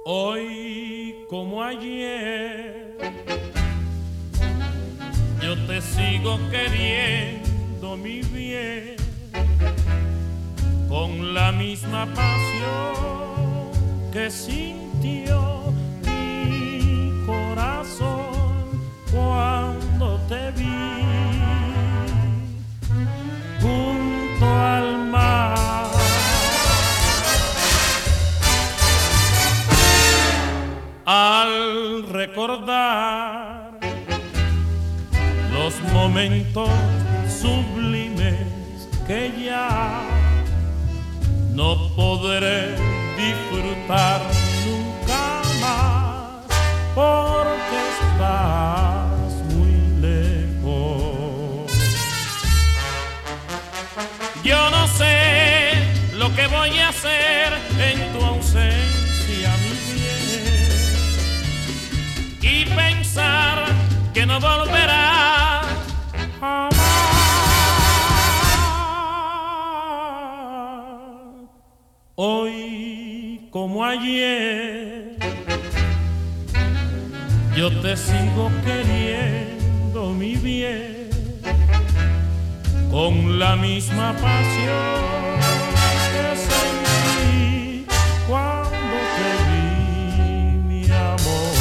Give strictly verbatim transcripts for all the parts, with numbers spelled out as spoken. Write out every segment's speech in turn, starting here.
Hoy como ayer, yo te sigo queriendo, mi bien, con la misma pasión que sintió mi corazón cuando te vi junto al mar. Al recordar los momentos sublimes que ya no podré disfrutar nunca más, porque estás muy lejos. Yo no sé lo que voy a hacer en tu ausencia, mi bien, y pensar que no volverás jamás. Hoy como ayer, yo te sigo queriendo, mi bien, con la misma pasión que sentí cuando te vi, mi amor.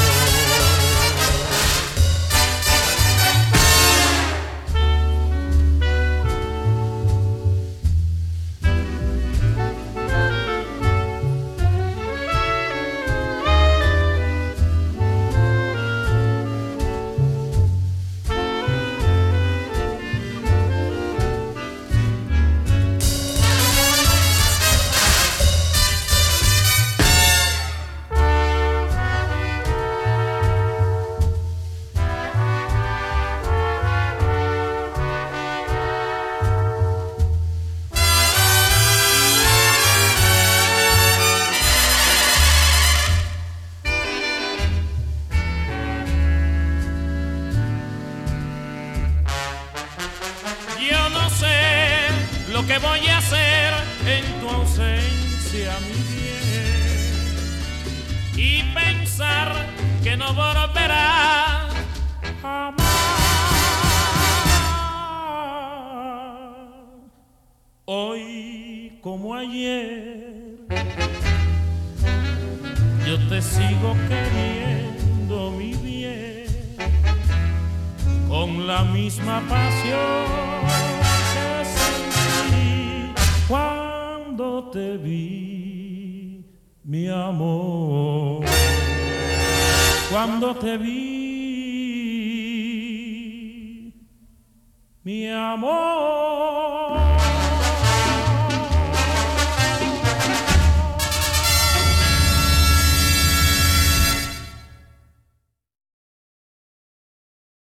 Yo no sé lo que voy a hacer en tu ausencia, mi bien, y pensar que no volverás jamás. Hoy como ayer, yo te sigo queriendo, mi bien, con la misma pasión que sentí cuando te vi, mi amor. Cuando te vi, mi amor.